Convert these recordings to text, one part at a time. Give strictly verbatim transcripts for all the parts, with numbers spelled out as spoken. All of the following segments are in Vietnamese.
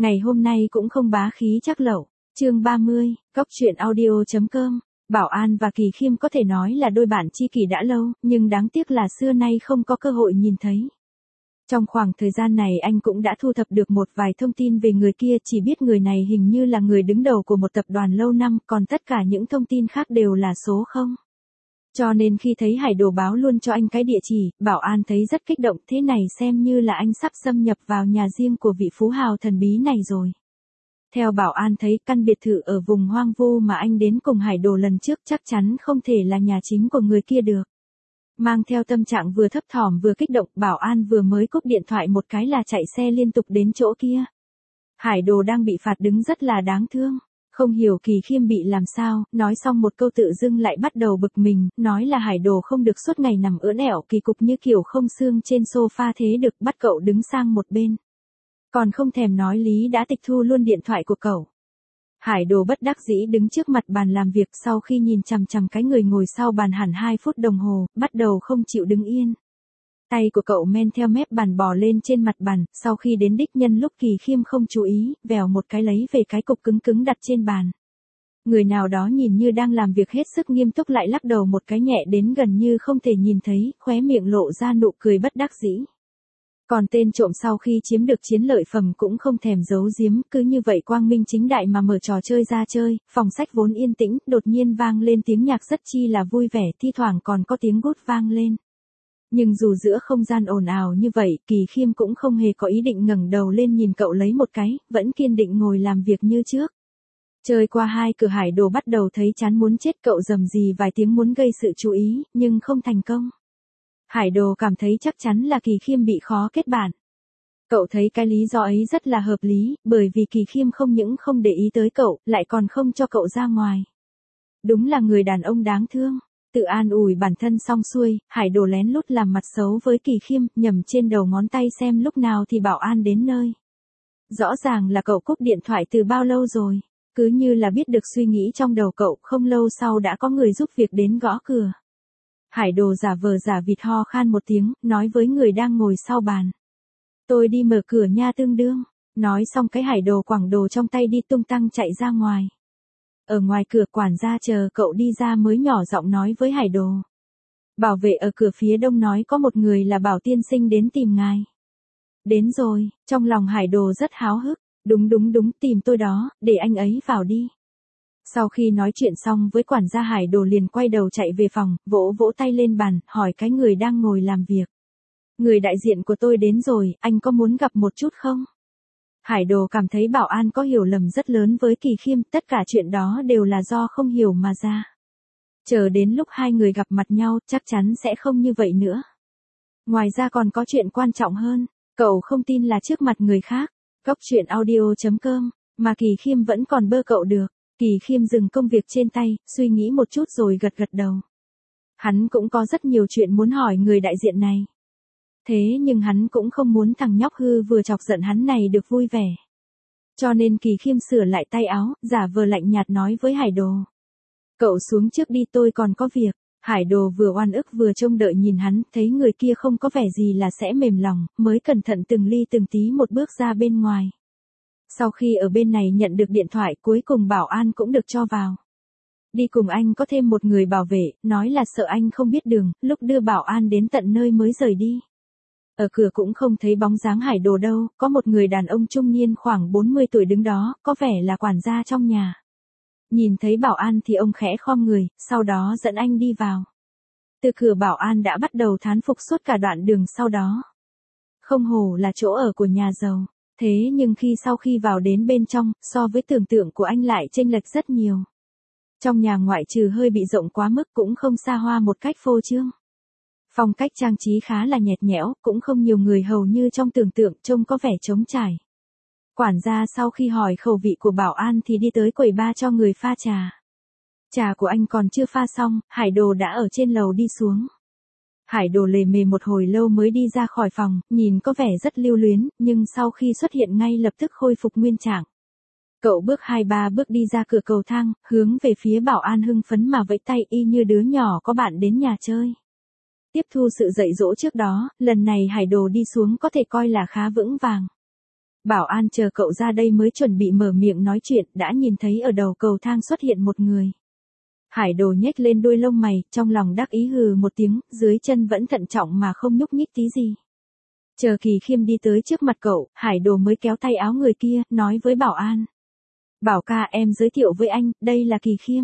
Ngày hôm nay cũng không bá khí chắc lẩu. Chương ba mươi, Cóc truyện audio.com. Bảo An và Kỳ Khiêm có thể nói là đôi bạn tri kỷ đã lâu, nhưng đáng tiếc là xưa nay không có cơ hội nhìn thấy. Trong khoảng thời gian này anh cũng đã thu thập được một vài thông tin về người kia, chỉ biết người này hình như là người đứng đầu của một tập đoàn lâu năm, còn tất cả những thông tin khác đều là số không. Cho nên khi thấy Hải Đồ báo luôn cho anh cái địa chỉ, Bảo An thấy rất kích động, thế này xem như là anh sắp xâm nhập vào nhà riêng của vị phú hào thần bí này rồi. Theo Bảo An thấy, căn biệt thự ở vùng hoang vu mà anh đến cùng Hải Đồ lần trước chắc chắn không thể là nhà chính của người kia được. Mang theo tâm trạng vừa thấp thỏm vừa kích động, Bảo An vừa mới cúp điện thoại một cái là chạy xe liên tục đến chỗ kia. Hải Đồ đang bị phạt đứng rất là đáng thương. Không hiểu Kỳ Khiêm bị làm sao, nói xong một câu tự dưng lại bắt đầu bực mình, nói là Hải Đồ không được suốt ngày nằm ưỡn ẻo kỳ cục như kiểu không xương trên sofa thế được, bắt cậu đứng sang một bên. Còn không thèm nói lý đã tịch thu luôn điện thoại của cậu. Hải Đồ bất đắc dĩ đứng trước mặt bàn làm việc, sau khi nhìn chằm chằm cái người ngồi sau bàn hẳn hai phút đồng hồ, bắt đầu không chịu đứng yên. Tay của cậu men theo mép bàn bò lên trên mặt bàn, sau khi đến đích nhân lúc Kỳ Khiêm không chú ý, vèo một cái lấy về cái cục cứng cứng đặt trên bàn. Người nào đó nhìn như đang làm việc hết sức nghiêm túc lại lắc đầu một cái nhẹ đến gần như không thể nhìn thấy, khóe miệng lộ ra nụ cười bất đắc dĩ. Còn tên trộm sau khi chiếm được chiến lợi phẩm cũng không thèm giấu giếm, cứ như vậy quang minh chính đại mà mở trò chơi ra chơi. Phòng sách vốn yên tĩnh, đột nhiên vang lên tiếng nhạc rất chi là vui vẻ, thi thoảng còn có tiếng gút vang lên. Nhưng dù giữa không gian ồn ào như vậy, Kỳ Khiêm cũng không hề có ý định ngẩng đầu lên nhìn cậu lấy một cái, vẫn kiên định ngồi làm việc như trước. Chơi qua hai cửa Hải Đồ bắt đầu thấy chán muốn chết, cậu rầm rì vài tiếng muốn gây sự chú ý, nhưng không thành công. Hải Đồ cảm thấy chắc chắn là Kỳ Khiêm bị khó kết bạn. Cậu thấy cái lý do ấy rất là hợp lý, bởi vì Kỳ Khiêm không những không để ý tới cậu, lại còn không cho cậu ra ngoài. Đúng là người đàn ông đáng thương. Tự an ủi bản thân xong xuôi, Hải Đồ lén lút làm mặt xấu với Kỳ Khiêm, nhầm trên đầu ngón tay xem lúc nào thì Bảo An đến nơi. Rõ ràng là cậu cúp điện thoại từ bao lâu rồi. Cứ như là biết được suy nghĩ trong đầu cậu, không lâu sau đã có người giúp việc đến gõ cửa. Hải Đồ giả vờ giả vịt ho khan một tiếng, nói với người đang ngồi sau bàn. Tôi đi mở cửa nha tương đương. Nói xong cái Hải Đồ quẳng đồ trong tay đi tung tăng chạy ra ngoài. Ở ngoài cửa quản gia chờ cậu đi ra mới nhỏ giọng nói với Hải Đồ. Bảo vệ ở cửa phía đông nói có một người là Bảo tiên sinh đến tìm ngài. Đến rồi, trong lòng Hải Đồ rất háo hức. Đúng đúng đúng, tìm tôi đó, để anh ấy vào đi. Sau khi nói chuyện xong với quản gia, Hải Đồ liền quay đầu chạy về phòng, vỗ vỗ tay lên bàn, hỏi cái người đang ngồi làm việc. Người đại diện của tôi đến rồi, anh có muốn gặp một chút không? Hải Đồ cảm thấy Bảo An có hiểu lầm rất lớn với Kỳ Khiêm, tất cả chuyện đó đều là do không hiểu mà ra. Chờ đến lúc hai người gặp mặt nhau, chắc chắn sẽ không như vậy nữa. Ngoài ra còn có chuyện quan trọng hơn, cậu không tin là trước mặt người khác, Cóc truyện audio.com, mà Kỳ Khiêm vẫn còn bơ cậu được. Kỳ Khiêm dừng công việc trên tay, suy nghĩ một chút rồi gật gật đầu. Hắn cũng có rất nhiều chuyện muốn hỏi người đại diện này. Thế nhưng hắn cũng không muốn thằng nhóc hư vừa chọc giận hắn này được vui vẻ. Cho nên Kỳ Khiêm sửa lại tay áo, giả vờ lạnh nhạt nói với Hải Đồ. Cậu xuống trước đi, tôi còn có việc. Hải Đồ vừa oan ức vừa trông đợi nhìn hắn, thấy người kia không có vẻ gì là sẽ mềm lòng, mới cẩn thận từng ly từng tí một bước ra bên ngoài. Sau khi ở bên này nhận được điện thoại, cuối cùng Bảo An cũng được cho vào. Đi cùng anh có thêm một người bảo vệ, nói là sợ anh không biết đường, lúc đưa Bảo An đến tận nơi mới rời đi. Ở cửa cũng không thấy bóng dáng Hải Đồ đâu, có một người đàn ông trung niên khoảng bốn mươi tuổi đứng đó, có vẻ là quản gia trong nhà. Nhìn thấy Bảo An thì ông khẽ khom người, sau đó dẫn anh đi vào. Từ cửa Bảo An đã bắt đầu thán phục suốt cả đoạn đường sau đó. Không hổ là chỗ ở của nhà giàu. Thế nhưng khi sau khi vào đến bên trong, so với tưởng tượng của anh lại chênh lệch rất nhiều. Trong nhà ngoại trừ hơi bị rộng quá mức cũng không xa hoa một cách phô trương. Phong cách trang trí khá là nhẹt nhẽo, cũng không nhiều người hầu như trong tưởng tượng, trông có vẻ trống trải. Quản gia sau khi hỏi khẩu vị của Bảo An thì đi tới quầy bar cho người pha trà. Trà của anh còn chưa pha xong, Hải Đồ đã ở trên lầu đi xuống. Hải Đồ lề mề một hồi lâu mới đi ra khỏi phòng, nhìn có vẻ rất lưu luyến, nhưng sau khi xuất hiện ngay lập tức khôi phục nguyên trạng. Cậu bước hai ba bước đi ra cửa cầu thang, hướng về phía Bảo An hưng phấn mà vẫy tay y như đứa nhỏ có bạn đến nhà chơi. Tiếp thu sự dạy dỗ trước đó, lần này Hải Đồ đi xuống có thể coi là khá vững vàng. Bảo an chờ cậu ra đây mới chuẩn bị mở miệng nói chuyện, đã nhìn thấy ở đầu cầu thang xuất hiện một người. Hải Đồ nhếch lên đuôi lông mày, trong lòng đắc ý hừ một tiếng, dưới chân vẫn thận trọng mà không nhúc nhích tí gì. Chờ Kỳ Khiêm đi tới trước mặt cậu, Hải Đồ mới kéo tay áo người kia, nói với Bảo an. Bảo ca, em giới thiệu với anh, đây là Kỳ Khiêm.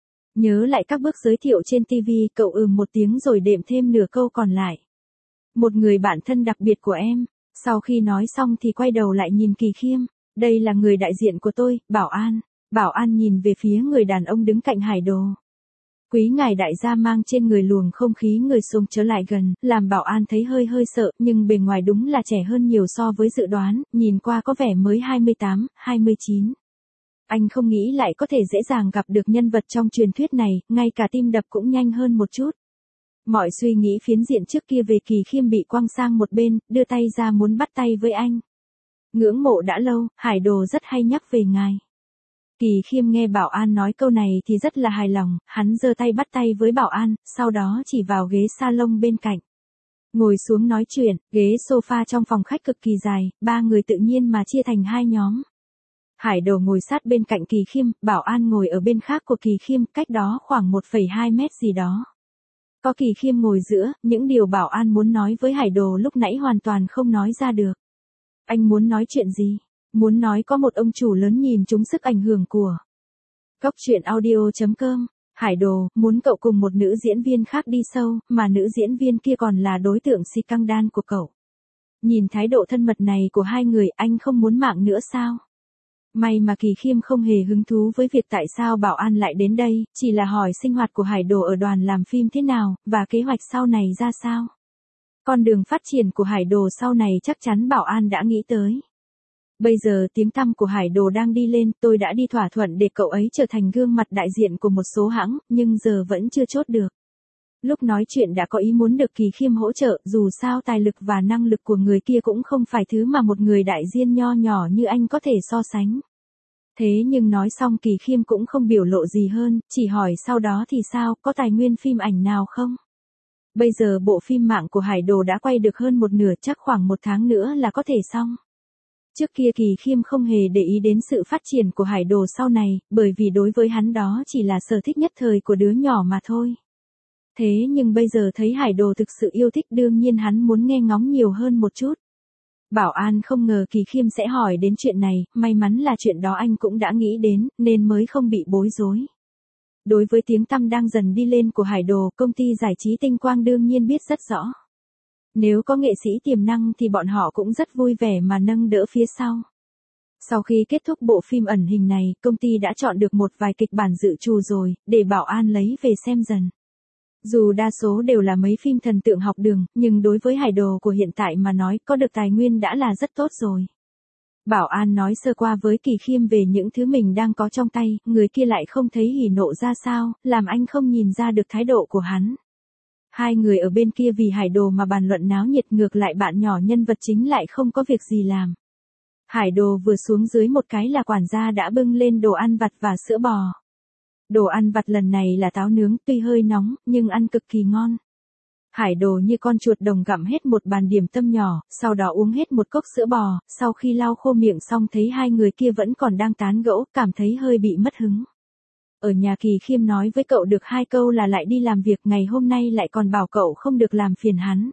Nhớ lại các bước giới thiệu trên ti vi, cậu ừm một tiếng rồi đệm thêm nửa câu còn lại. Một người bạn thân đặc biệt của em. Sau khi nói xong thì quay đầu lại nhìn Kỳ Khiêm. Đây là người đại diện của tôi, Bảo an. Bảo an nhìn về phía người đàn ông đứng cạnh Hải Đồ. Quý ngài đại gia mang trên người luồng không khí người xung trở lại gần, làm Bảo an thấy hơi hơi sợ, nhưng bề ngoài đúng là trẻ hơn nhiều so với dự đoán, nhìn qua có vẻ mới hai mươi tám, hai mươi chín. Anh không nghĩ lại có thể dễ dàng gặp được nhân vật trong truyền thuyết này, ngay cả tim đập cũng nhanh hơn một chút. Mọi suy nghĩ phiến diện trước kia về Kỳ Khiêm bị quăng sang một bên, đưa tay ra muốn bắt tay với anh. Ngưỡng mộ đã lâu, Hải Đồ rất hay nhắc về ngài. Kỳ Khiêm nghe Bảo an nói câu này thì rất là hài lòng, hắn giơ tay bắt tay với Bảo an, sau đó chỉ vào ghế salon bên cạnh. Ngồi xuống nói chuyện, ghế sofa trong phòng khách cực kỳ dài, ba người tự nhiên mà chia thành hai nhóm. Hải Đồ ngồi sát bên cạnh Kỳ Khiêm, Bảo an ngồi ở bên khác của Kỳ Khiêm, cách đó khoảng một phẩy hai mét gì đó. Có Kỳ Khiêm ngồi giữa, những điều Bảo an muốn nói với Hải Đồ lúc nãy hoàn toàn không nói ra được. Anh muốn nói chuyện gì? Muốn nói có một ông chủ lớn nhìn trúng sức ảnh hưởng của Cốc truyện audio chấm com. Hải Đồ, muốn cậu cùng một nữ diễn viên khác đi sâu, mà nữ diễn viên kia còn là đối tượng si căng đan của cậu. Nhìn thái độ thân mật này của hai người, anh không muốn mạng nữa sao? May mà Kỳ Khiêm không hề hứng thú với việc tại sao Bảo an lại đến đây, chỉ là hỏi sinh hoạt của Hải Đồ ở đoàn làm phim thế nào, và kế hoạch sau này ra sao. Con đường phát triển của Hải Đồ sau này chắc chắn Bảo an đã nghĩ tới. Bây giờ tiếng tăm của Hải Đồ đang đi lên, tôi đã đi thỏa thuận để cậu ấy trở thành gương mặt đại diện của một số hãng, nhưng giờ vẫn chưa chốt được. Lúc nói chuyện đã có ý muốn được Kỳ Khiêm hỗ trợ, dù sao tài lực và năng lực của người kia cũng không phải thứ mà một người đại diện nho nhỏ như anh có thể so sánh. Thế nhưng nói xong Kỳ Khiêm cũng không biểu lộ gì hơn, chỉ hỏi sau đó thì sao, có tài nguyên phim ảnh nào không? Bây giờ bộ phim mạng của Hải Đồ đã quay được hơn một nửa, chắc khoảng một tháng nữa là có thể xong. Trước kia Kỳ Khiêm không hề để ý đến sự phát triển của Hải Đồ sau này, bởi vì đối với hắn đó chỉ là sở thích nhất thời của đứa nhỏ mà thôi. Thế nhưng bây giờ thấy Hải Đồ thực sự yêu thích, đương nhiên hắn muốn nghe ngóng nhiều hơn một chút. Bảo an không ngờ Kỳ Khiêm sẽ hỏi đến chuyện này, may mắn là chuyện đó anh cũng đã nghĩ đến, nên mới không bị bối rối. Đối với tiếng tăm đang dần đi lên của Hải Đồ, công ty giải trí Tinh Quang đương nhiên biết rất rõ. Nếu có nghệ sĩ tiềm năng thì bọn họ cũng rất vui vẻ mà nâng đỡ phía sau. Sau khi kết thúc bộ phim ẩn hình này, công ty đã chọn được một vài kịch bản dự trù rồi, để Bảo an lấy về xem dần. Dù đa số đều là mấy phim thần tượng học đường, nhưng đối với Hải Đồ của hiện tại mà nói, có được tài nguyên đã là rất tốt rồi. Bảo an nói sơ qua với Kỳ Khiêm về những thứ mình đang có trong tay, người kia lại không thấy hỉ nộ ra sao, làm anh không nhìn ra được thái độ của hắn. Hai người ở bên kia vì Hải Đồ mà bàn luận náo nhiệt, ngược lại bạn nhỏ nhân vật chính lại không có việc gì làm. Hải Đồ vừa xuống dưới một cái là quản gia đã bưng lên đồ ăn vặt và sữa bò. Đồ ăn vặt lần này là táo nướng, tuy hơi nóng, nhưng ăn cực kỳ ngon. Hải Đồ như con chuột đồng gặm hết một bàn điểm tâm nhỏ, sau đó uống hết một cốc sữa bò, sau khi lau khô miệng xong thấy hai người kia vẫn còn đang tán gẫu, cảm thấy hơi bị mất hứng. Ở nhà Kỳ Khiêm nói với cậu được hai câu là lại đi làm việc, ngày hôm nay lại còn bảo cậu không được làm phiền hắn.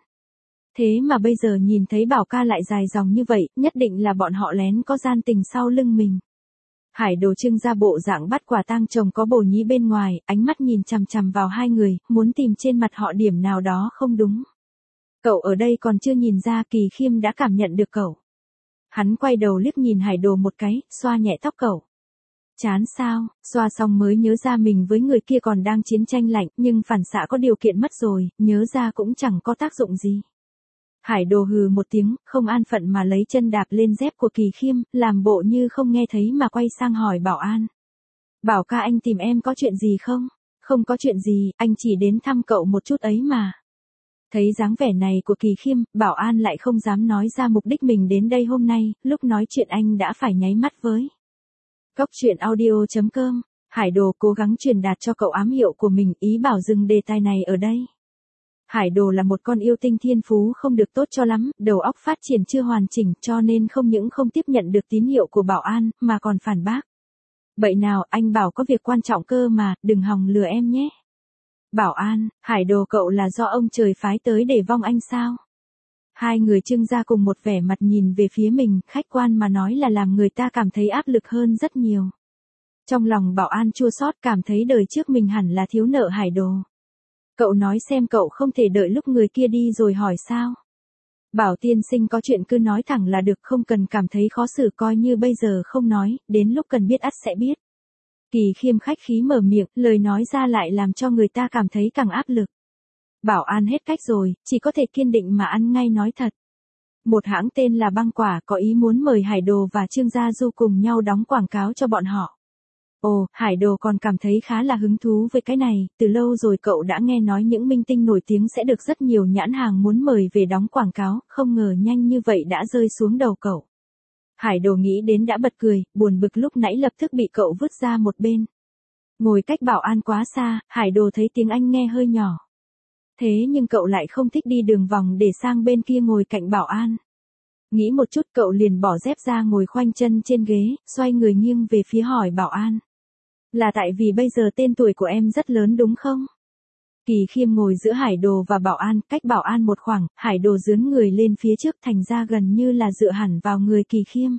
Thế mà bây giờ nhìn thấy Bảo ca lại dài dòng như vậy, nhất định là bọn họ lén có gian tình sau lưng mình. Hải Đồ trưng ra bộ dạng bắt quả tang chồng có bồ nhí bên ngoài, ánh mắt nhìn chằm chằm vào hai người, muốn tìm trên mặt họ điểm nào đó không đúng. Cậu ở đây còn chưa nhìn ra, Kỳ Khiêm đã cảm nhận được cậu. Hắn quay đầu liếc nhìn Hải Đồ một cái, xoa nhẹ tóc cậu. Chán sao, xoa xong mới nhớ ra mình với người kia còn đang chiến tranh lạnh, nhưng phản xạ có điều kiện mất rồi, nhớ ra cũng chẳng có tác dụng gì. Hải Đồ hừ một tiếng, không an phận mà lấy chân đạp lên dép của Kỳ Khiêm, làm bộ như không nghe thấy mà quay sang hỏi Bảo an. Bảo ca, anh tìm em có chuyện gì không? Không có chuyện gì, anh chỉ đến thăm cậu một chút ấy mà. Thấy dáng vẻ này của Kỳ Khiêm, Bảo an lại không dám nói ra mục đích mình đến đây hôm nay, lúc nói chuyện anh đã phải nháy mắt với. Cốc truyện audio chấm com. Hải Đồ cố gắng truyền đạt cho cậu ám hiệu của mình, ý bảo dừng đề tài này ở đây. Hải Đồ là một con yêu tinh thiên phú không được tốt cho lắm, đầu óc phát triển chưa hoàn chỉnh cho nên không những không tiếp nhận được tín hiệu của Bảo An, mà còn phản bác. Bậy nào, anh bảo có việc quan trọng cơ mà, đừng hòng lừa em nhé. Bảo An, Hải Đồ cậu là do ông trời phái tới để vong anh sao? Hai người trưng ra cùng một vẻ mặt nhìn về phía mình, khách quan mà nói là làm người ta cảm thấy áp lực hơn rất nhiều. Trong lòng Bảo An chua xót, cảm thấy đời trước mình hẳn là thiếu nợ Hải Đồ. Cậu nói xem, cậu không thể đợi lúc người kia đi rồi hỏi sao? Bảo tiên sinh có chuyện cứ nói thẳng là được, không cần cảm thấy khó xử, coi như bây giờ không nói, đến lúc cần biết ắt sẽ biết. Kỳ Khiêm khách khí mở miệng, lời nói ra lại làm cho người ta cảm thấy càng áp lực. Bảo An hết cách rồi, chỉ có thể kiên định mà ăn ngay nói thật. Một hãng tên là Băng Quả có ý muốn mời Hải Đồ và Trương Gia Du cùng nhau đóng quảng cáo cho bọn họ. Ồ, Hải Đồ còn cảm thấy khá là hứng thú với cái này, từ lâu rồi cậu đã nghe nói những minh tinh nổi tiếng sẽ được rất nhiều nhãn hàng muốn mời về đóng quảng cáo, không ngờ nhanh như vậy đã rơi xuống đầu cậu. Hải Đồ nghĩ đến đã bật cười, buồn bực lúc nãy lập tức bị cậu vứt ra một bên. Ngồi cách Bảo An quá xa, Hải Đồ thấy tiếng Anh nghe hơi nhỏ. Thế nhưng cậu lại không thích đi đường vòng để sang bên kia ngồi cạnh Bảo An. Nghĩ một chút cậu liền bỏ dép ra ngồi khoanh chân trên ghế, xoay người nghiêng về phía hỏi Bảo An. Là tại vì bây giờ tên tuổi của em rất lớn đúng không? Kỳ Khiêm ngồi giữa Hải Đồ và Bảo An, cách Bảo An một khoảng, Hải Đồ dướn người lên phía trước thành ra gần như là dựa hẳn vào người Kỳ Khiêm.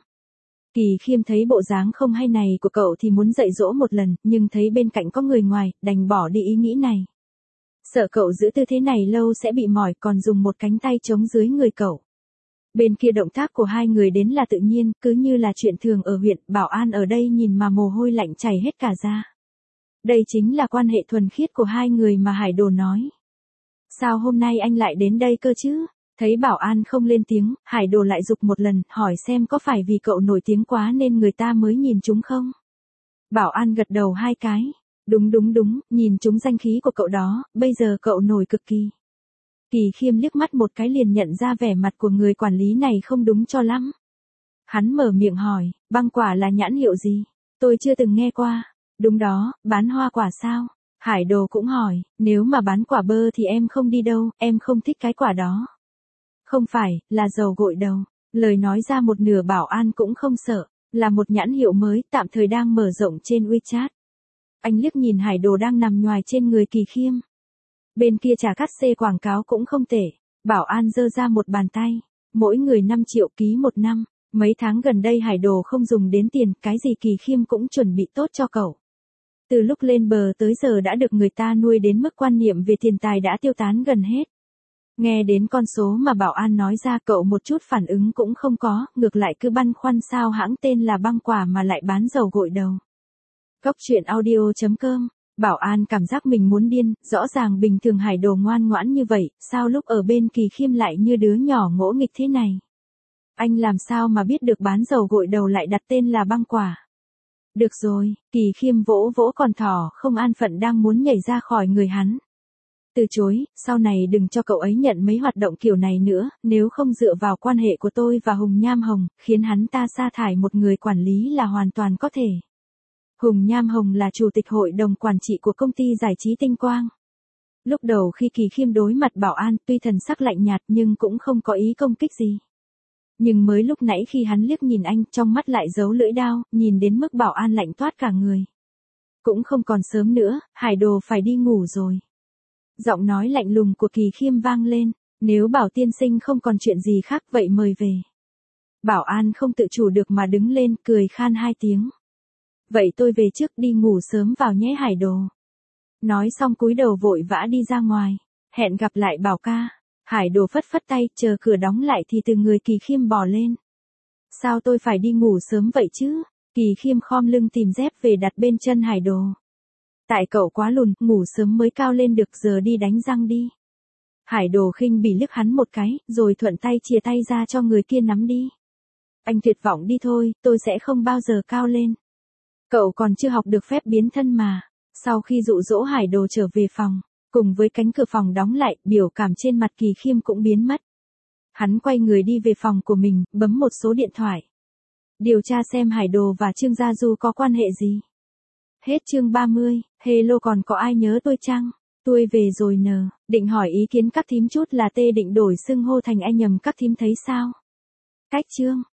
Kỳ Khiêm thấy bộ dáng không hay này của cậu thì muốn dạy dỗ một lần, nhưng thấy bên cạnh có người ngoài, đành bỏ đi ý nghĩ này. Sợ cậu giữ tư thế này lâu sẽ bị mỏi, còn dùng một cánh tay chống dưới người cậu. Bên kia động tác của hai người đến là tự nhiên, cứ như là chuyện thường ở huyện. Bảo An ở đây nhìn mà mồ hôi lạnh chảy hết cả da. Đây chính là quan hệ thuần khiết của hai người mà Hải Đồ nói. Sao hôm nay anh lại đến đây cơ chứ? Thấy Bảo An không lên tiếng, Hải Đồ lại giục một lần, hỏi xem có phải vì cậu nổi tiếng quá nên người ta mới nhìn chúng không? Bảo An gật đầu hai cái. Đúng đúng đúng, nhìn chúng danh khí của cậu đó, bây giờ cậu nổi cực kỳ. Kỳ Khiêm liếc mắt một cái liền nhận ra vẻ mặt của người quản lý này không đúng cho lắm. Hắn mở miệng hỏi, Băng Quả là nhãn hiệu gì? Tôi chưa từng nghe qua. Đúng đó, bán hoa quả sao? Hải Đồ cũng hỏi, nếu mà bán quả bơ thì em không đi đâu, em không thích cái quả đó. Không phải, là dầu gội đầu. Lời nói ra một nửa Bảo An cũng không sợ, là một nhãn hiệu mới, tạm thời đang mở rộng trên WeChat. Anh liếc nhìn Hải Đồ đang nằm nhoài trên người Kỳ Khiêm. Bên kia trả cắt xê quảng cáo cũng không tệ. Bảo An giơ ra một bàn tay. Mỗi người năm triệu ký một năm. Mấy tháng gần đây Hải Đồ không dùng đến tiền, cái gì Kỳ Khiêm cũng chuẩn bị tốt cho cậu. Từ lúc lên bờ tới giờ đã được người ta nuôi đến mức quan niệm về tiền tài đã tiêu tán gần hết. Nghe đến con số mà Bảo An nói ra cậu một chút phản ứng cũng không có, ngược lại cứ băn khoăn sao hãng tên là Băng Quả mà lại bán dầu gội đầu. Góc truyện audio chấm com. Bảo An cảm giác mình muốn điên, rõ ràng bình thường Hải Đồ ngoan ngoãn như vậy, sao lúc ở bên Kỳ Khiêm lại như đứa nhỏ ngỗ nghịch thế này? Anh làm sao mà biết được bán dầu gội đầu lại đặt tên là Băng Quả? Được rồi, Kỳ Khiêm vỗ vỗ con thỏ không an phận đang muốn nhảy ra khỏi người hắn. Từ chối, sau này đừng cho cậu ấy nhận mấy hoạt động kiểu này nữa, nếu không dựa vào quan hệ của tôi và Hùng Nham Hồng, khiến hắn ta sa thải một người quản lý là hoàn toàn có thể. Hùng Nham Hồng là chủ tịch hội đồng quản trị của công ty giải trí Tinh Quang. Lúc đầu khi Kỳ Khiêm đối mặt Bảo An, tuy thần sắc lạnh nhạt nhưng cũng không có ý công kích gì. Nhưng mới lúc nãy khi hắn liếc nhìn anh, trong mắt lại giấu lưỡi đao, nhìn đến mức Bảo An lạnh toát cả người. Cũng không còn sớm nữa, Hải Đồ phải đi ngủ rồi. Giọng nói lạnh lùng của Kỳ Khiêm vang lên, nếu Bảo tiên sinh không còn chuyện gì khác vậy mời về. Bảo An không tự chủ được mà đứng lên, cười khan hai tiếng. Vậy tôi về trước, đi ngủ sớm vào nhé Hải Đồ. Nói xong cúi đầu vội vã đi ra ngoài. Hẹn gặp lại Bảo ca. Hải Đồ phất phất tay, chờ cửa đóng lại thì từ người Kỳ Khiêm bò lên. Sao tôi phải đi ngủ sớm vậy chứ? Kỳ Khiêm khom lưng tìm dép về đặt bên chân Hải Đồ. Tại cậu quá lùn, ngủ sớm mới cao lên được, giờ đi đánh răng đi. Hải Đồ khinh bỉ liếc hắn một cái, rồi thuận tay chìa tay ra cho người kia nắm đi. Anh tuyệt vọng đi thôi, tôi sẽ không bao giờ cao lên. Cậu còn chưa học được phép biến thân mà. Sau khi dụ dỗ Hải Đồ trở về phòng, cùng với cánh cửa phòng đóng lại, biểu cảm trên mặt Kỳ Khiêm cũng biến mất. Hắn quay người đi về phòng của mình, bấm một số điện thoại. Điều tra xem Hải Đồ và Trương Gia Du có quan hệ gì. Hết chương ba mươi, hello còn có ai nhớ tôi chăng? Tôi về rồi nờ, định hỏi ý kiến các thím chút là tê định đổi xưng hô thành anh nhầm các thím thấy sao? Cách chương